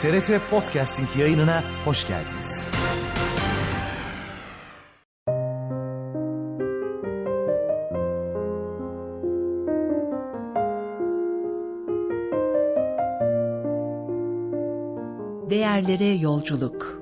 TRT Podcasting yayınına hoş geldiniz. Değerlere yolculuk.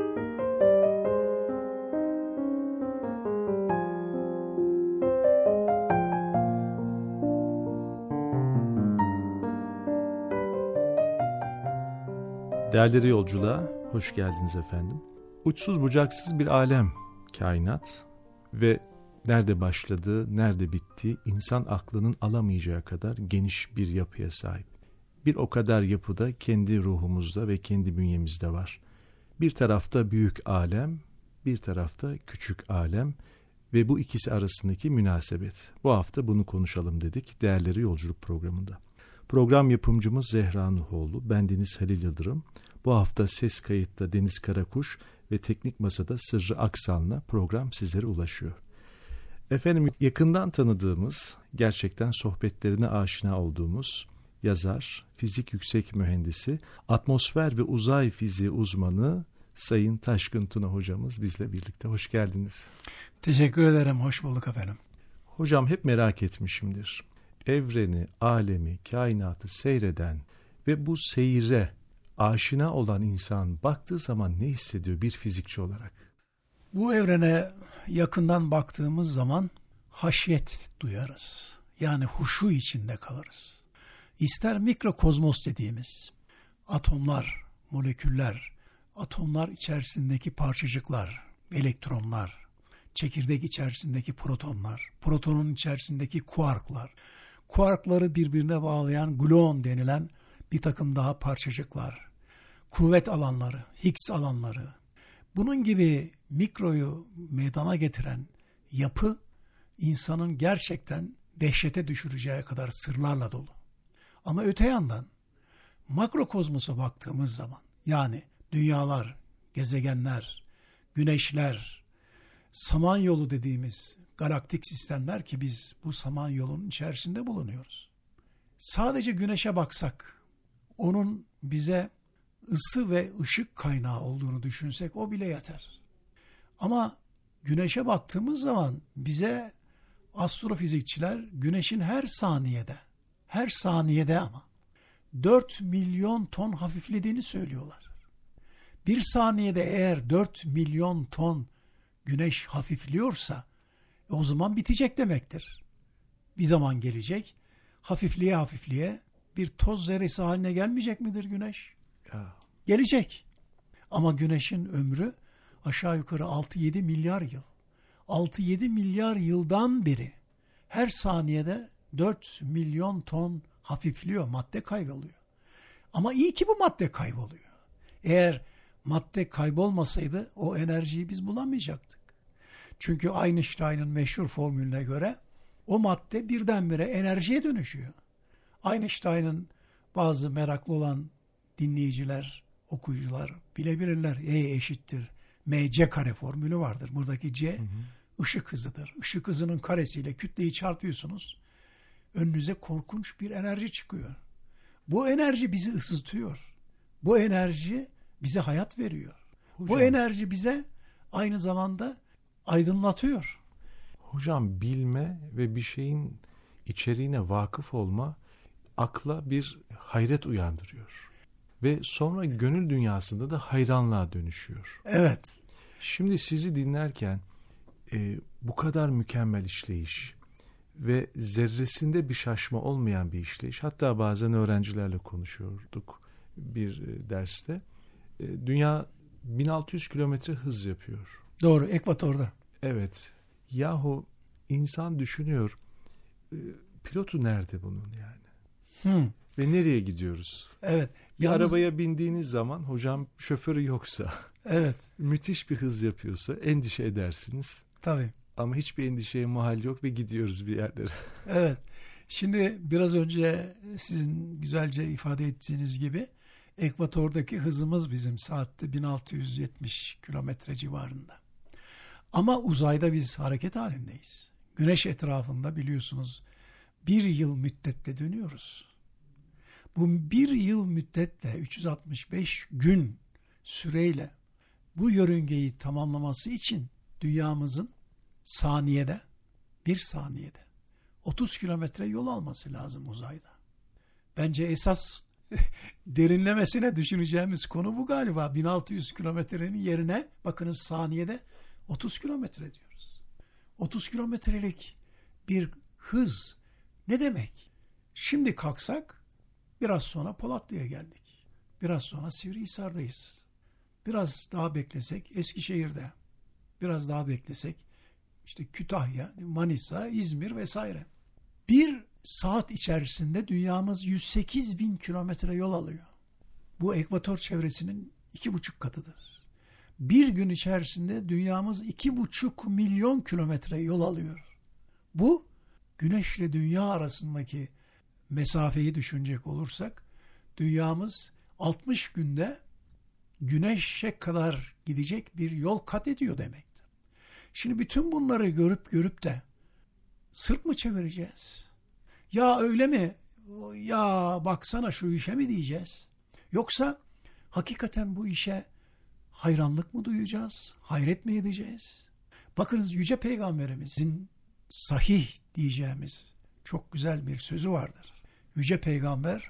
Değerlere yolculuğa hoş geldiniz efendim. Uçsuz bucaksız bir alem, kainat ve nerede başladığı, nerede bittiği insan aklının alamayacağı kadar geniş bir yapıya sahip. Bir o kadar yapıda kendi ruhumuzda ve kendi bünyemizde var. Bir tarafta büyük alem, bir tarafta küçük alem ve bu ikisi arasındaki münasebet. Bu hafta bunu konuşalım dedik Değerleri Yolculuk programında. Program yapımcımız Zehra Nuhoğlu, bendeniz Halil Yıldırım. Bu hafta ses kayıtta Deniz Karakuş ve teknik masada Sırrı Aksan'la program sizlere ulaşıyor. Efendim, yakından tanıdığımız, gerçekten sohbetlerine aşina olduğumuz yazar, fizik yüksek mühendisi, atmosfer ve uzay fiziği uzmanı Sayın Taşkın Tuna hocamız bizle birlikte. Hoş geldiniz. Teşekkür ederim, hoş bulduk efendim. Hocam, hep merak etmişimdir. Evreni, alemi, kainatı seyreden ve bu seyre aşina olan insan baktığı zaman ne hissediyor bir fizikçi olarak? Bu evrene yakından baktığımız zaman haşyet duyarız. Yani huşu içinde kalırız. İster mikrokozmos dediğimiz atomlar, moleküller, atomlar içerisindeki parçacıklar, elektronlar, çekirdek içerisindeki protonlar, protonun içerisindeki kuarklar, kuarkları birbirine bağlayan gluon denilen bir takım daha parçacıklar, kuvvet alanları, Higgs alanları, bunun gibi mikroyu meydana getiren yapı insanın gerçekten dehşete düşüreceği kadar sırlarla dolu. Ama öte yandan makrokozmosa baktığımız zaman, yani dünyalar, gezegenler, güneşler, samanyolu dediğimiz galaktik sistemler ki biz bu samanyolunun içerisinde bulunuyoruz. Sadece güneşe baksak, onun bize ısı ve ışık kaynağı olduğunu düşünsek o bile yeter. Ama güneşe baktığımız zaman bize astrofizikçiler güneşin her saniyede ama 4 milyon ton hafiflediğini söylüyorlar. Bir saniyede eğer 4 milyon ton güneş hafifliyorsa o zaman bitecek demektir. Bir zaman gelecek, hafifliğe bir toz zerresi haline gelmeyecek midir güneş? Ya. Gelecek. Ama güneşin ömrü aşağı yukarı 6-7 milyar yıl. 6-7 milyar yıldan beri her saniyede 4 milyon ton hafifliyor, madde kayboluyor. Ama iyi ki bu madde kayboluyor. Eğer madde kaybolmasaydı o enerjiyi biz bulamayacaktık. Çünkü Einstein'ın meşhur formülüne göre o madde birdenbire enerjiye dönüşüyor. Einstein'ın bazı meraklı olan dinleyiciler, okuyucular bilebilirler. E eşittir mc kare formülü vardır. Buradaki c ışık hızıdır. Işık hızının karesiyle kütleyi çarpıyorsunuz. Önünüze korkunç bir enerji çıkıyor. Bu enerji bizi ısıtıyor. Bu enerji bize hayat veriyor. Hocam, bu enerji bize aynı zamanda aydınlatıyor. Hocam, bilme ve bir şeyin içeriğine vakıf olma akla bir hayret uyandırıyor. Ve sonra gönül dünyasında da hayranlığa dönüşüyor. Evet. Şimdi sizi dinlerken bu kadar mükemmel işleyiş ve zerresinde bir şaşma olmayan bir işleyiş. Hatta bazen öğrencilerle konuşuyorduk bir derste. Dünya 1600 kilometre hız yapıyor. Doğru, ekvatorda. Evet. Yahu insan düşünüyor, pilotu nerede bunun yani? Ve nereye gidiyoruz? Evet. Bir arabaya bindiğiniz zaman hocam şoförü yoksa, evet, müthiş bir hız yapıyorsa endişe edersiniz. Tabii. Ama hiçbir endişeye mahal yok ve gidiyoruz bir yerlere. Evet. Şimdi biraz önce sizin güzelce ifade ettiğiniz gibi ekvatordaki hızımız bizim saatte 1670 kilometre civarında. Ama uzayda biz hareket halindeyiz. Güneş etrafında biliyorsunuz 1 yıl müddetle dönüyoruz. Bu bir yıl müddetle 365 gün süreyle bu yörüngeyi tamamlaması için dünyamızın bir saniyede 30 kilometre yol alması lazım uzayda. Bence esas derinlemesine düşüneceğimiz konu bu galiba. 1600 kilometrenin yerine bakınız saniyede 30 kilometre diyoruz. 30 kilometrelik bir hız ne demek? Şimdi kalksak biraz sonra Polatlı'ya geldik. Biraz sonra Sivrihisar'dayız. Biraz daha beklesek Eskişehir'de. Biraz daha beklesek işte Kütahya, Manisa, İzmir vesaire. Bir saat içerisinde dünyamız 108 bin kilometre yol alıyor. Bu ekvator çevresinin 2,5 katıdır. Bir gün içerisinde dünyamız 2,5 milyon kilometre yol alıyor. Bu Güneş ile dünya arasındaki mesafeyi düşünecek olursak dünyamız 60 günde Güneş'e kadar gidecek bir yol kat ediyor demektir. Şimdi bütün bunları görüp de sırt mı çevireceğiz? Ya öyle mi? Ya baksana şu işe mi diyeceğiz? Yoksa hakikaten bu işe hayranlık mı duyacağız? Hayret mi edeceğiz? Bakınız Yüce Peygamberimizin sahih diyeceğimiz çok güzel bir sözü vardır. Yüce Peygamber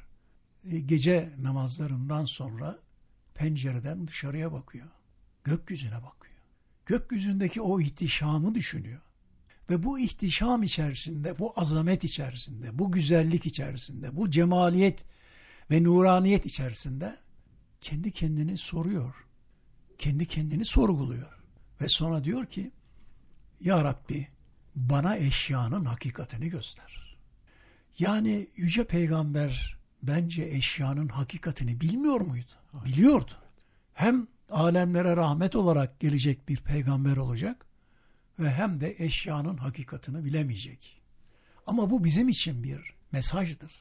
gece namazlarından sonra pencereden dışarıya bakıyor. Gökyüzüne bakıyor. Gökyüzündeki o ihtişamı düşünüyor. Ve bu ihtişam içerisinde, bu azamet içerisinde, bu güzellik içerisinde, bu cemaliyet ve nuraniyet içerisinde kendi kendini soruyor. Kendi kendini sorguluyor. Ve sonra diyor ki, Ya Rabbi bana eşyanın hakikatini göster. Yani Yüce Peygamber bence eşyanın hakikatini bilmiyor muydu? Biliyordu. Hem alemlere rahmet olarak gelecek bir peygamber olacak ve hem de eşyanın hakikatini bilemeyecek. Ama bu bizim için bir mesajdır.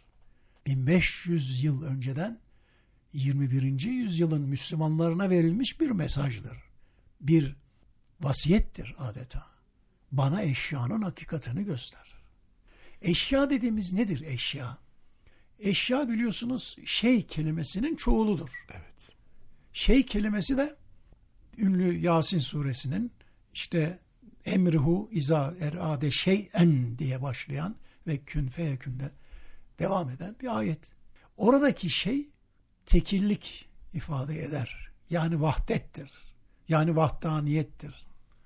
1500 yıl önceden 21. yüzyılın Müslümanlarına verilmiş bir mesajdır. Bir vasiyettir adeta. Bana eşyanın hakikatini göster. Eşya dediğimiz nedir eşya? Eşya biliyorsunuz şey kelimesinin çoğuludur. Evet. Şey kelimesi de ünlü Yasin suresinin işte emrihu iza erade şey'en diye başlayan ve kün feyekünde devam eden bir ayet. Oradaki şey tekillik ifade eder. Yani vahdettir. Yani vahdaniyettir.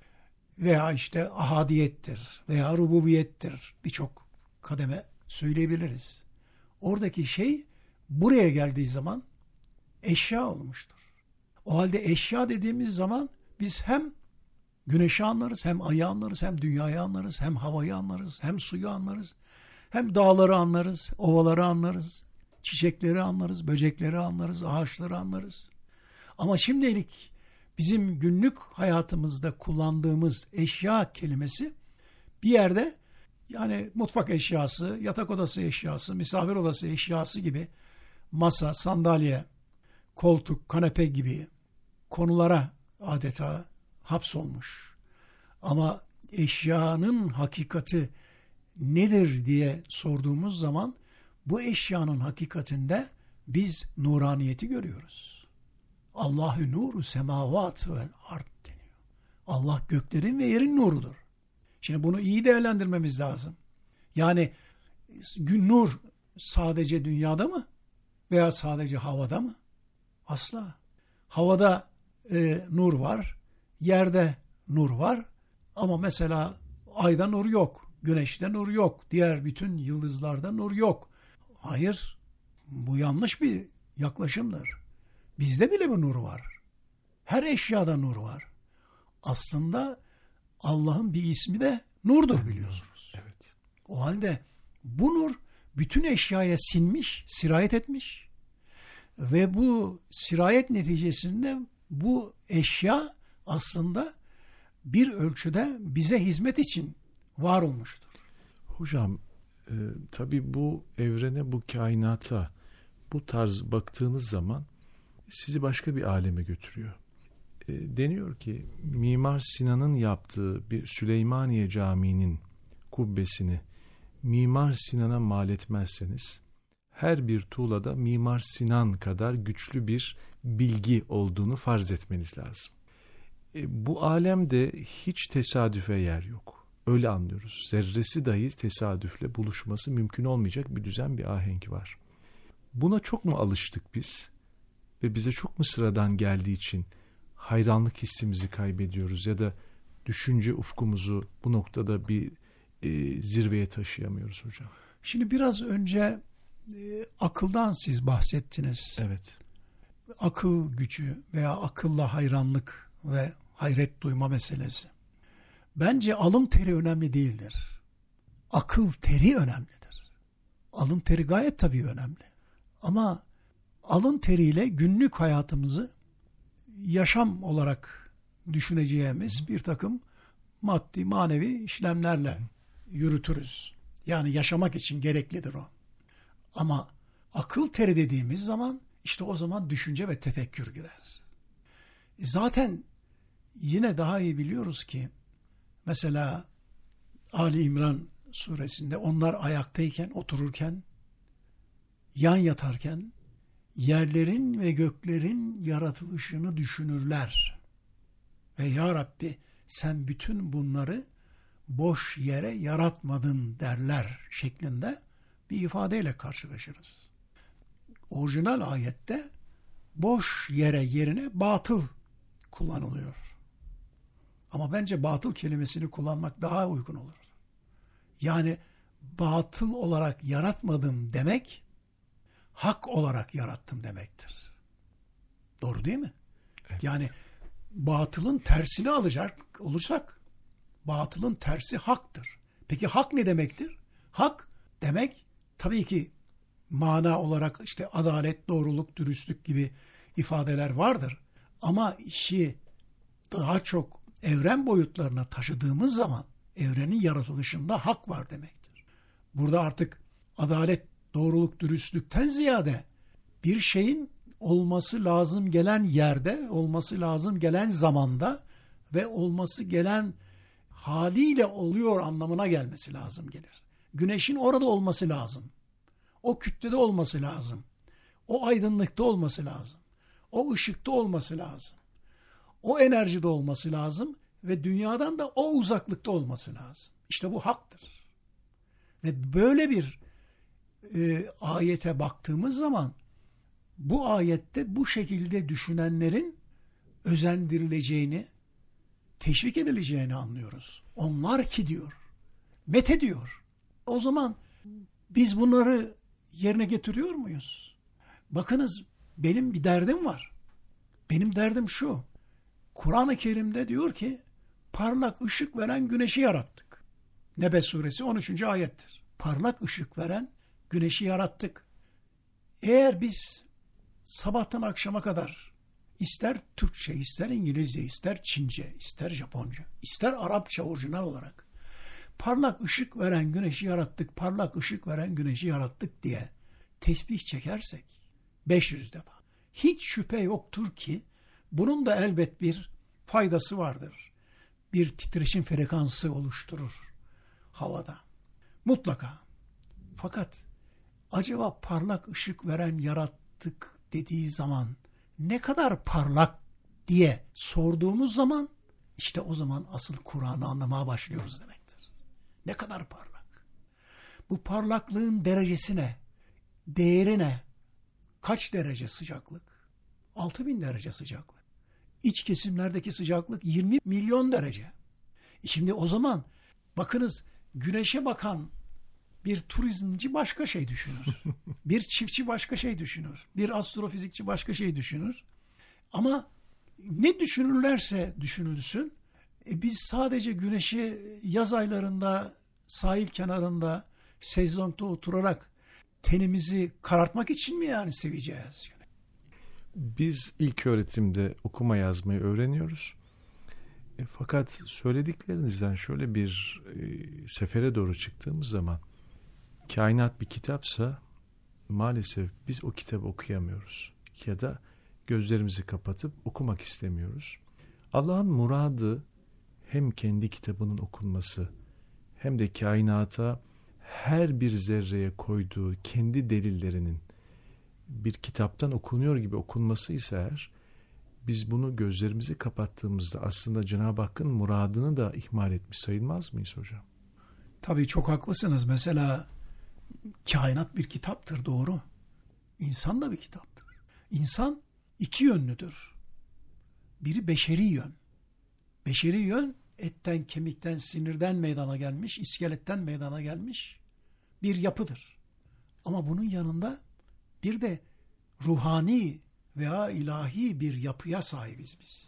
Veya işte ahadiyettir. Veya rububiyettir. Birçok kademe söyleyebiliriz. Oradaki şey buraya geldiği zaman eşya olmuştur. O halde eşya dediğimiz zaman biz hem güneşi anlarız, hem ayı anlarız, hem dünyayı anlarız, hem havayı anlarız, hem suyu anlarız, hem dağları anlarız, ovaları anlarız, çiçekleri anlarız, böcekleri anlarız, ağaçları anlarız. Ama şimdilik bizim günlük hayatımızda kullandığımız eşya kelimesi bir yerde yani mutfak eşyası, yatak odası eşyası, misafir odası eşyası gibi masa, sandalye, koltuk, kanepe gibi konulara adeta hapsolmuş. Ama eşyanın hakikati nedir diye sorduğumuz zaman bu eşyanın hakikatinde biz nuraniyeti görüyoruz. Allahü nuru semavat vel ard deniyor. Allah göklerin ve yerin nurudur. Şimdi bunu iyi değerlendirmemiz lazım. Yani nur sadece dünyada mı? Veya sadece havada mı? Asla. Havada nur var, yerde nur var ama mesela ayda nur yok, güneşte nur yok, diğer bütün yıldızlarda nur yok. Hayır, bu yanlış bir yaklaşımdır. Bizde bile bir nur var. Her eşyada nur var. Aslında Allah'ın bir ismi de nurdur biliyorsunuz. Evet. O halde bu nur bütün eşyaya sinmiş, sirayet etmiş ve bu sirayet neticesinde bu eşya aslında bir ölçüde bize hizmet için var olmuştur. Hocam tabii bu evrene, bu kainata bu tarz baktığınız zaman sizi başka bir aleme götürüyor. Deniyor ki Mimar Sinan'ın yaptığı bir Süleymaniye Camii'nin kubbesini Mimar Sinan'a mal etmezseniz her bir tuğlada Mimar Sinan kadar güçlü bir bilgi olduğunu farz etmeniz lazım. Bu alemde hiç tesadüfe yer yok. Öyle anlıyoruz. Zerresi dahi tesadüfle buluşması mümkün olmayacak bir düzen, bir ahenk var. Buna çok mu alıştık biz? Ve bize çok mu sıradan geldiği için hayranlık hissimizi kaybediyoruz ya da düşünce ufkumuzu bu noktada bir zirveye taşıyamıyoruz hocam? Şimdi biraz önce akıldan siz bahsettiniz. Evet. Akıl gücü veya akılla hayranlık ve hayret duyma meselesi. Bence alın teri önemli değildir. Akıl teri önemlidir. Alın teri gayet tabii önemli. Ama alın teriyle günlük hayatımızı yaşam olarak düşüneceğimiz bir takım maddi manevi işlemlerle yürütürüz. Yani yaşamak için gereklidir o. Ama akıl teri dediğimiz zaman işte o zaman düşünce ve tefekkür girer. Zaten yine daha iyi biliyoruz ki mesela Ali İmran suresinde onlar ayaktayken, otururken, yan yatarken yerlerin ve göklerin yaratılışını düşünürler. Ve ya Rabbi sen bütün bunları boş yere yaratmadın derler şeklinde bir ifadeyle karşılaşırız. Orijinal ayette boş yere yerine batıl kullanılıyor. Ama bence batıl kelimesini kullanmak daha uygun olur. Yani batıl olarak yaratmadım demek, hak olarak yarattım demektir. Doğru değil mi? Evet. Yani batılın tersini alacak olursak, batılın tersi haktır. Peki hak ne demektir? Hak demek tabii ki mana olarak işte adalet, doğruluk, dürüstlük gibi ifadeler vardır. Ama işi daha çok evren boyutlarına taşıdığımız zaman evrenin yaratılışında hak var demektir. Burada artık adalet, doğruluk, dürüstlükten ziyade bir şeyin olması lazım gelen yerde, olması lazım gelen zamanda ve olması gelen haliyle oluyor anlamına gelmesi lazım gelir. Güneşin orada olması lazım. O kütlede olması lazım. O aydınlıkta olması lazım. O ışıkta olması lazım. O enerjide olması lazım ve dünyadan da o uzaklıkta olması lazım. İşte bu haktır. Ve böyle bir ayete baktığımız zaman bu ayette bu şekilde düşünenlerin özendirileceğini, teşvik edileceğini anlıyoruz. Onlar ki diyor, methediyor. O zaman biz bunları yerine getiriyor muyuz? Bakınız benim bir derdim var. Benim derdim şu. Kur'an-ı Kerim'de diyor ki parlak ışık veren güneşi yarattık. Nebe suresi 13. ayettir. Parlak ışık veren güneşi yarattık. Eğer biz sabahtan akşama kadar ister Türkçe, ister İngilizce, ister Çince, ister Japonca, ister Arapça orijinal olarak parlak ışık veren güneşi yarattık, parlak ışık veren güneşi yarattık diye tesbih çekersek 500 defa. Hiç şüphe yoktur ki bunun da elbet bir faydası vardır. Bir titreşim frekansı oluşturur havada. Mutlaka. Fakat acaba parlak ışık veren yarattık dediği zaman ne kadar parlak diye sorduğumuz zaman işte o zaman asıl Kur'an'ı anlamaya başlıyoruz demektir. Ne kadar parlak? Bu parlaklığın derecesi ne? Değeri ne? Kaç derece sıcaklık? 6000 derece sıcaklık. İç kesimlerdeki sıcaklık 20 milyon derece. Şimdi o zaman bakınız güneşe bakan bir turizmci başka şey düşünür. Bir çiftçi başka şey düşünür. Bir astrofizikçi başka şey düşünür. Ama ne düşünürlerse düşünülsün, biz sadece güneşi yaz aylarında sahil kenarında sezlongda oturarak tenimizi karartmak için mi yani seveceğiz? Biz ilk öğretimde okuma yazmayı öğreniyoruz. Fakat söylediklerinizden şöyle bir sefere doğru çıktığımız zaman kainat bir kitapsa maalesef biz o kitabı okuyamıyoruz. Ya da gözlerimizi kapatıp okumak istemiyoruz. Allah'ın muradı hem kendi kitabının okunması hem de kainata her bir zerreye koyduğu kendi delillerinin bir kitaptan okunuyor gibi okunması ise eğer, biz bunu gözlerimizi kapattığımızda aslında Cenab-ı Hakk'ın muradını da ihmal etmiş sayılmaz mıyız hocam? Tabii çok haklısınız. Mesela kainat bir kitaptır, doğru. İnsan da bir kitaptır. İnsan iki yönlüdür. Biri beşeri yön. Beşeri yön etten, kemikten, sinirden meydana gelmiş, iskeletten meydana gelmiş bir yapıdır. Ama bunun yanında bir de ruhani veya ilahi bir yapıya sahibiz biz.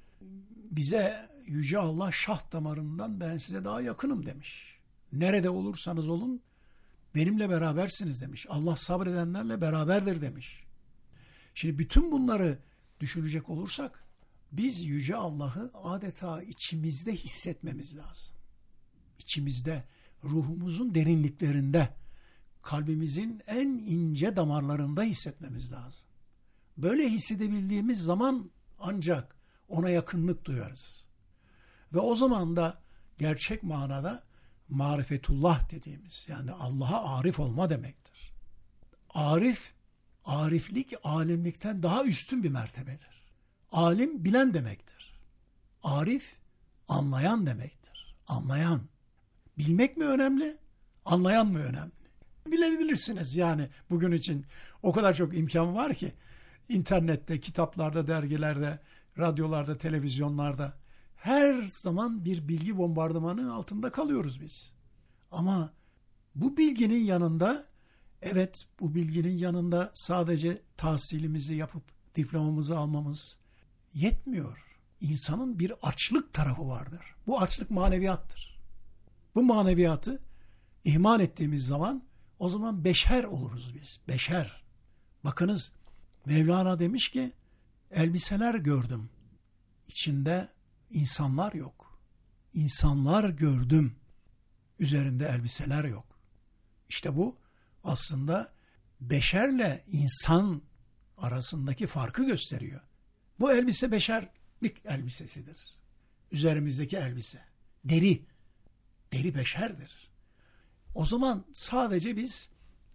Bize Yüce Allah şah damarından ben size daha yakınım demiş. Nerede olursanız olun benimle berabersiniz demiş. Allah sabredenlerle beraberdir demiş. Şimdi bütün bunları düşünecek olursak biz Yüce Allah'ı adeta içimizde hissetmemiz lazım. İçimizde, ruhumuzun derinliklerinde, kalbimizin en ince damarlarında hissetmemiz lazım. Böyle hissedebildiğimiz zaman ancak ona yakınlık duyarız. Ve o zaman da gerçek manada marifetullah dediğimiz, yani Allah'a arif olma demektir. Arif, ariflik alimlikten daha üstün bir mertebedir. Alim bilen demektir. Arif anlayan demektir. Anlayan. Bilmek mi önemli? Anlayan mı önemli? Bilebilirsiniz yani bugün için o kadar çok imkan var ki internette, kitaplarda, dergilerde, radyolarda, televizyonlarda her zaman bir bilgi bombardımanı altında kalıyoruz biz. Ama bu bilginin yanında, evet bu bilginin yanında sadece tahsilimizi yapıp diplomamızı almamız yetmiyor. İnsanın bir açlık tarafı vardır. Bu açlık maneviyattır. Bu maneviyatı ihmal ettiğimiz zaman o zaman beşer oluruz biz. Beşer. Bakınız Mevlana demiş ki elbiseler gördüm. İçinde insanlar yok. İnsanlar gördüm. Üzerinde elbiseler yok. İşte bu aslında beşerle insan arasındaki farkı gösteriyor. Bu elbise beşerlik elbisesidir. Üzerimizdeki elbise. Deri. Deri beşerdir. O zaman sadece biz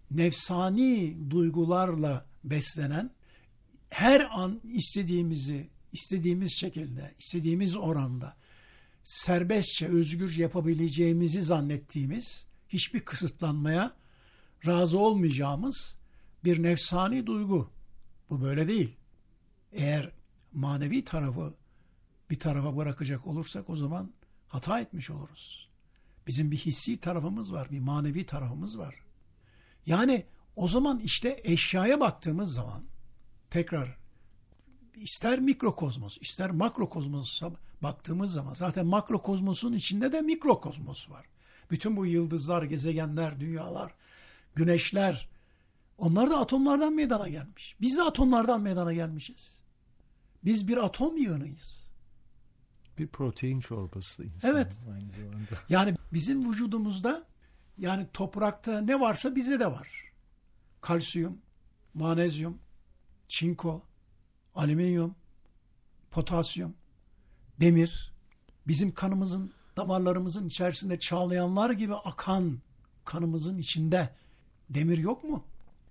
nefsani duygularla beslenen, her an istediğimiz şekilde, istediğimiz oranda serbestçe, özgürce yapabileceğimizi zannettiğimiz, hiçbir kısıtlanmaya razı olmayacağımız bir nefsani duygu. Bu böyle değil. Eğer manevi tarafı bir tarafa bırakacak olursak o zaman hata etmiş oluruz. Bizim bir hissi tarafımız var, bir manevi tarafımız var. Yani o zaman işte eşyaya baktığımız zaman tekrar ister mikrokozmos, ister makrokozmosa baktığımız zaman zaten makrokozmosun içinde de mikrokozmos var. Bütün bu yıldızlar, gezegenler, dünyalar, güneşler, onlar da atomlardan meydana gelmiş. Biz de atomlardan meydana gelmişiz. Biz bir atom yığınıyız. Bir protein çorbası da insan. Evet. Aynı zamanda. Yani bizim vücudumuzda, yani toprakta ne varsa bizde de var. Kalsiyum, manezyum, çinko, alüminyum, potasyum, demir, bizim kanımızın, damarlarımızın içerisinde çağlayanlar gibi akan kanımızın içinde demir yok mu?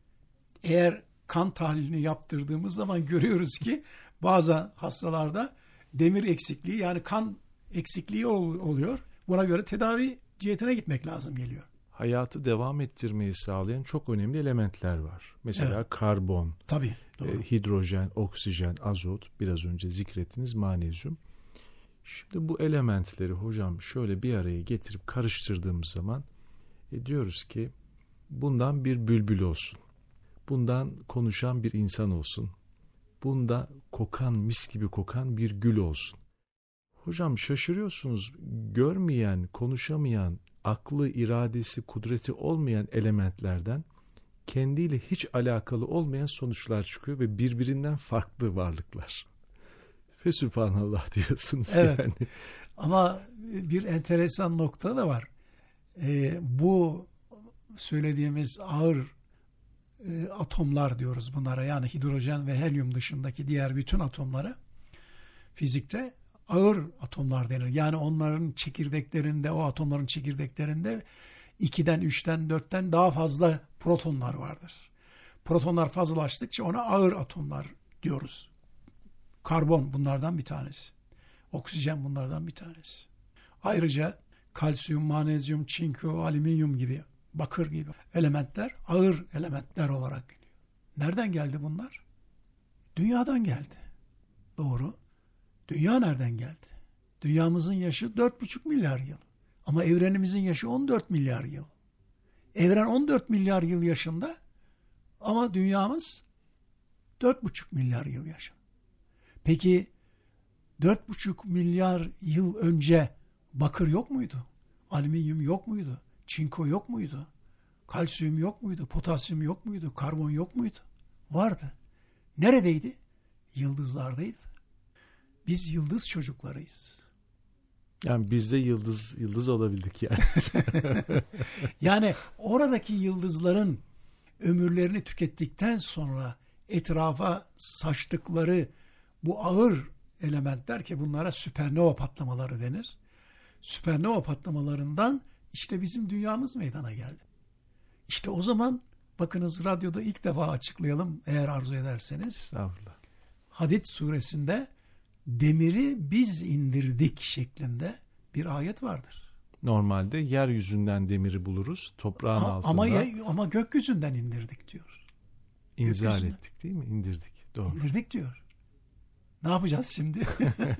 Eğer kan tahlilini yaptırdığımız zaman görüyoruz ki bazı hastalarda demir eksikliği, yani kan eksikliği oluyor. Buna göre tedavi cihetine gitmek lazım geliyor. Hayatı devam ettirmeyi sağlayan çok önemli elementler var. Mesela Evet. karbon, Tabii. hidrojen, oksijen, azot, biraz önce zikrettiniz manezyum. Şimdi bu elementleri hocam şöyle bir araya getirip karıştırdığımız zaman diyoruz ki bundan bir bülbül olsun. Bundan konuşan bir insan olsun. Bunda kokan, mis gibi kokan bir gül olsun. Hocam şaşırıyorsunuz, görmeyen, konuşamayan, aklı, iradesi, kudreti olmayan elementlerden kendiyle hiç alakalı olmayan sonuçlar çıkıyor ve birbirinden farklı varlıklar. Fesübhanallah diyorsunuz Evet. yani. Ama bir enteresan nokta da var. Bu söylediğimiz ağır atomlar diyoruz bunlara, yani hidrojen ve helyum dışındaki diğer bütün atomlara fizikte ağır atomlar denir. Yani onların çekirdeklerinde, o atomların çekirdeklerinde 2'den, 3'ten, 4'ten daha fazla protonlar vardır. Protonlar fazlalaştıkça ona ağır atomlar diyoruz. Karbon bunlardan bir tanesi. Oksijen bunlardan bir tanesi. Ayrıca kalsiyum, magnezyum, çinko, alüminyum gibi, bakır gibi elementler ağır elementler olarak geliyor. Nereden geldi bunlar? Dünyadan geldi. Doğru. Dünya nereden geldi? Dünyamızın yaşı 4,5 milyar yıl. Ama evrenimizin yaşı 14 milyar yıl. Evren 14 milyar yıl yaşında ama dünyamız 4,5 milyar yıl yaşında. Peki 4,5 milyar yıl önce bakır yok muydu? Alüminyum yok muydu? Çinko yok muydu? Kalsiyum yok muydu? Potasyum yok muydu? Karbon yok muydu? Vardı. Neredeydi? Yıldızlardaydı. Biz yıldız çocuklarıyız. Yani biz de yıldız olabildik yani. Yani oradaki yıldızların ömürlerini tükettikten sonra etrafa saçtıkları bu ağır elementler, ki bunlara süpernova patlamaları denir. Süpernova patlamalarından işte bizim dünyamız meydana geldi. İşte o zaman bakınız, radyoda ilk defa açıklayalım eğer arzu ederseniz. Estağfurullah. Hadid suresinde demiri biz indirdik şeklinde bir ayet vardır. Normalde yeryüzünden demiri buluruz, toprağın altında. Ama gökyüzünden indirdik diyor. İnzal gökyüzünden ettik değil mi? İndirdik. Doğru. İndirdik diyor. Ne yapacağız şimdi?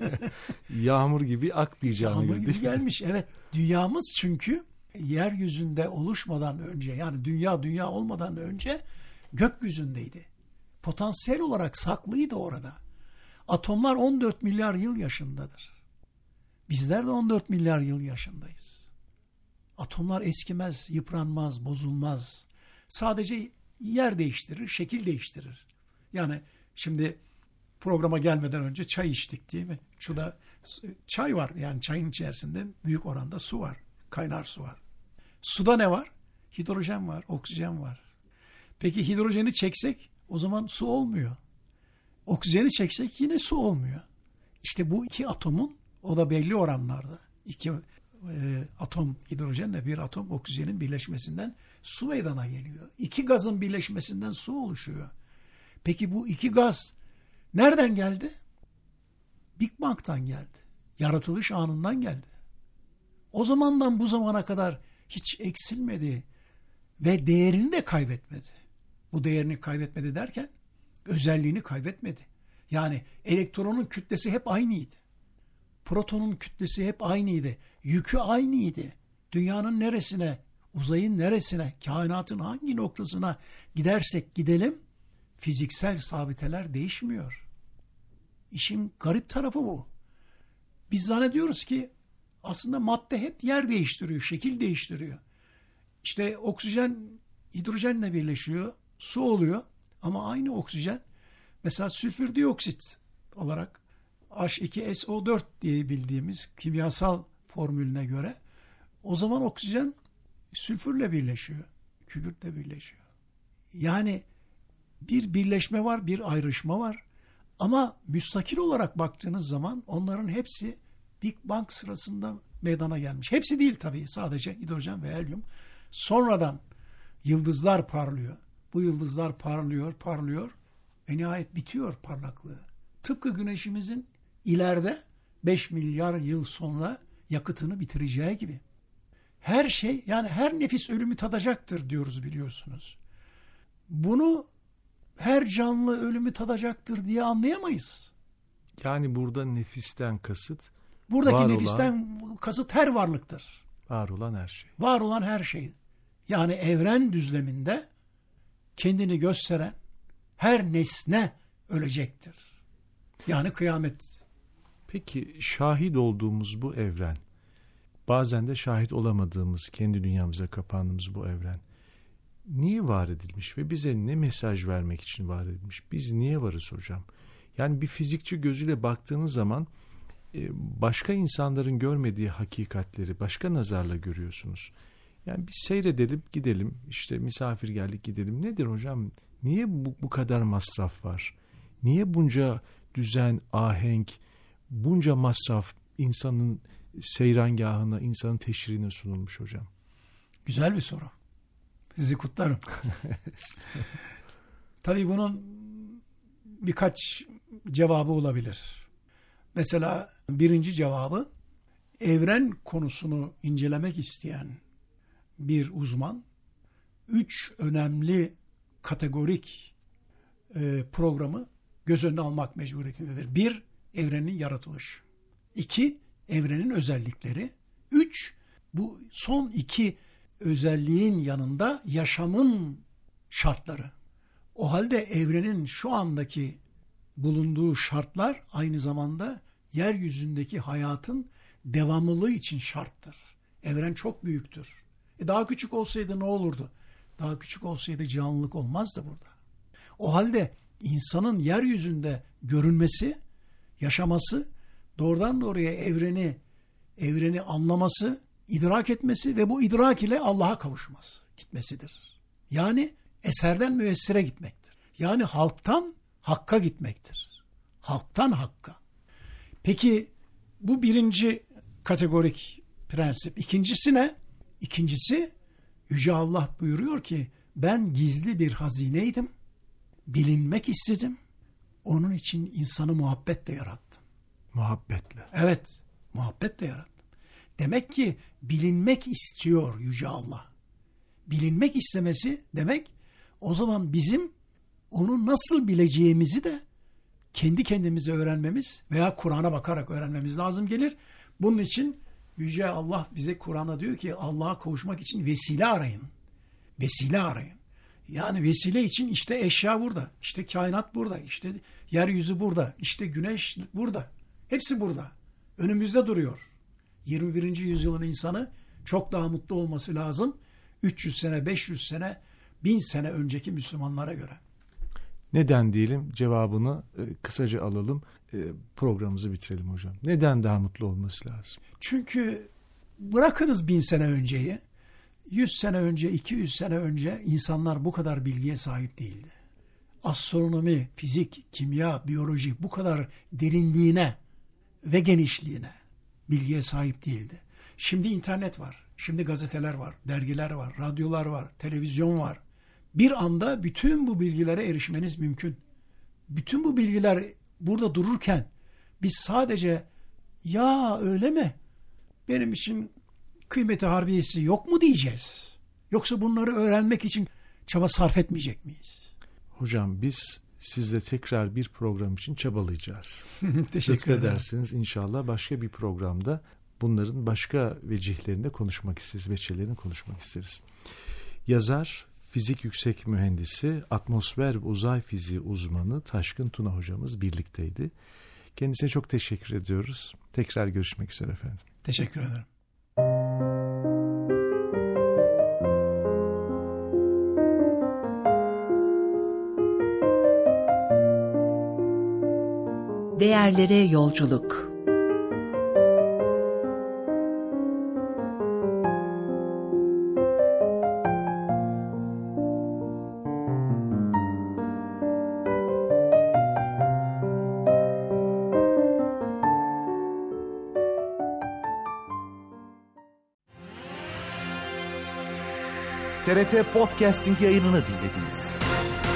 Yağmur gibi akmayacağını Yağmur gördük. gibi gelmiş. Evet. Dünyamız çünkü yeryüzünde oluşmadan önce, yani dünya olmadan önce gökyüzündeydi. Potansiyel olarak saklıydı orada. Atomlar 14 milyar yıl yaşındadır. Bizler de 14 milyar yıl yaşındayız. Atomlar eskimez, yıpranmaz, bozulmaz. Sadece yer değiştirir, şekil değiştirir. Yani şimdi programa gelmeden önce çay içtik değil mi? Şurada çay var. Yani çayın içerisinde büyük oranda su var. Kaynar su var. Suda ne var? Hidrojen var, oksijen var. Peki hidrojeni çeksek o zaman su olmuyor. Oksijeni çeksek yine su olmuyor. İşte bu iki atomun, o da belli oranlarda, iki atom hidrojenle bir atom oksijenin birleşmesinden su meydana geliyor. İki gazın birleşmesinden su oluşuyor. Peki bu iki gaz nereden geldi? Big Bang'tan geldi. Yaratılış anından geldi. O zamandan bu zamana kadar hiç eksilmedi ve değerini de kaybetmedi. Bu değerini kaybetmedi derken özelliğini kaybetmedi. Yani elektronun kütlesi hep aynıydı. Protonun kütlesi hep aynıydı. Yükü aynıydı. Dünyanın neresine, uzayın neresine, kainatın hangi noktasına gidersek gidelim, fiziksel sabiteler değişmiyor. İşin garip tarafı bu. Biz zannediyoruz ki aslında madde hep yer değiştiriyor, şekil değiştiriyor. İşte oksijen hidrojenle birleşiyor, su oluyor ama aynı oksijen mesela sülfür dioksit olarak H2SO4 diye bildiğimiz kimyasal formülüne göre o zaman oksijen sülfürle birleşiyor, kükürtle birleşiyor. Yani bir birleşme var, bir ayrışma var ama müstakil olarak baktığınız zaman onların hepsi Big Bang sırasında meydana gelmiş. Hepsi değil tabii, sadece hidrojen ve helyum. Sonradan yıldızlar parlıyor. Bu yıldızlar parlıyor ve nihayet bitiyor parlaklığı. Tıpkı güneşimizin ileride 5 milyar yıl sonra yakıtını bitireceği gibi. Her şey, yani her nefis ölümü tadacaktır diyoruz biliyorsunuz. Bunu her canlı ölümü tadacaktır diye anlayamayız. Yani burada nefisten kasıt, buradaki nefisten kasıt her varlıktır. var olan her şey. Var olan her şey. Yani evren düzleminde kendini gösteren her nesne ölecektir. Yani kıyamet. Peki şahit olduğumuz bu evren, bazen de şahit olamadığımız, kendi dünyamıza kapandığımız bu evren niye var edilmiş ve bize ne mesaj vermek için var edilmiş? Biz niye varız hocam? Yani bir fizikçi gözüyle baktığınız zaman başka insanların görmediği hakikatleri başka nazarla görüyorsunuz. Yani bir seyredelim, gidelim, işte misafir geldik gidelim. Nedir hocam? Niye bu kadar masraf var? Niye bunca düzen, ahenk, bunca masraf insanın seyrangahına, insanın teşrine sunulmuş hocam? Güzel bir soru. Sizi kutlarım. Tabii bunun birkaç cevabı olabilir. Mesela birinci cevabı, evren konusunu incelemek isteyen bir uzman 3 önemli kategorik programı göz önüne almak mecburiyetindedir. 1. Evrenin yaratılışı. 2. Evrenin özellikleri. 3. Bu son 2 özelliğin yanında yaşamın şartları. O halde evrenin şu andaki bulunduğu şartlar aynı zamanda yeryüzündeki hayatın devamlılığı için şarttır. Evren çok büyüktür. Daha küçük olsaydı ne olurdu? Daha küçük olsaydı canlılık olmazdı burada. O halde insanın yeryüzünde görünmesi, yaşaması, doğrudan doğruya evreni anlaması, idrak etmesi ve bu idrak ile Allah'a kavuşması, gitmesidir. Yani eserden müessire gitmektir. Yani halktan hakka gitmektir. Halktan hakka. Peki bu birinci kategorik prensip. İkincisi ne? İkincisi, Yüce Allah buyuruyor ki, ben gizli bir hazineydim, bilinmek istedim, onun için insanı muhabbetle yarattım. Muhabbetle. Evet, muhabbetle yarattım. Demek ki bilinmek istiyor Yüce Allah. Bilinmek istemesi demek, o zaman bizim onu nasıl bileceğimizi de kendi kendimize öğrenmemiz veya Kur'an'a bakarak öğrenmemiz lazım gelir. Bunun için Yüce Allah bize Kur'an'da diyor ki, Allah'a kavuşmak için vesile arayın. Vesile arayın. Yani vesile için işte eşya burada, işte kainat burada, işte yeryüzü burada, işte güneş burada. Hepsi burada. Önümüzde duruyor. 21. yüzyılın insanı çok daha mutlu olması lazım. 300 sene, 500 sene, 1000 sene önceki Müslümanlara göre. Neden diyelim, cevabını kısaca alalım, programımızı bitirelim hocam. Neden daha mutlu olması lazım? Çünkü bırakınız 1000 sene önceyi, 100 sene önce, 200 sene önce insanlar bu kadar bilgiye sahip değildi. Astronomi, fizik, kimya, biyoloji bu kadar derinliğine ve genişliğine bilgiye sahip değildi. Şimdi internet var, şimdi gazeteler var, dergiler var, radyolar var, televizyon var. Bir anda bütün bu bilgilere erişmeniz mümkün. Bütün bu bilgiler burada dururken biz sadece ya öyle mi? Benim için kıymeti harbiyesi yok mu diyeceğiz? Yoksa bunları öğrenmek için çaba sarf etmeyecek miyiz? Hocam biz sizle tekrar bir program için çabalayacağız. Teşekkür ederim. Edersiniz inşallah başka bir programda bunların başka vecihlerinde konuşmak isteriz, veçelerini konuşmak isteriz. Yazar, fizik yüksek mühendisi, atmosfer ve uzay fiziği uzmanı Taşkın Tuna hocamız birlikteydi. Kendisine çok teşekkür ediyoruz. Tekrar görüşmek üzere efendim. Teşekkür ederim. Değerlere yolculuk. TRT Podcasting yayınını dinlediniz.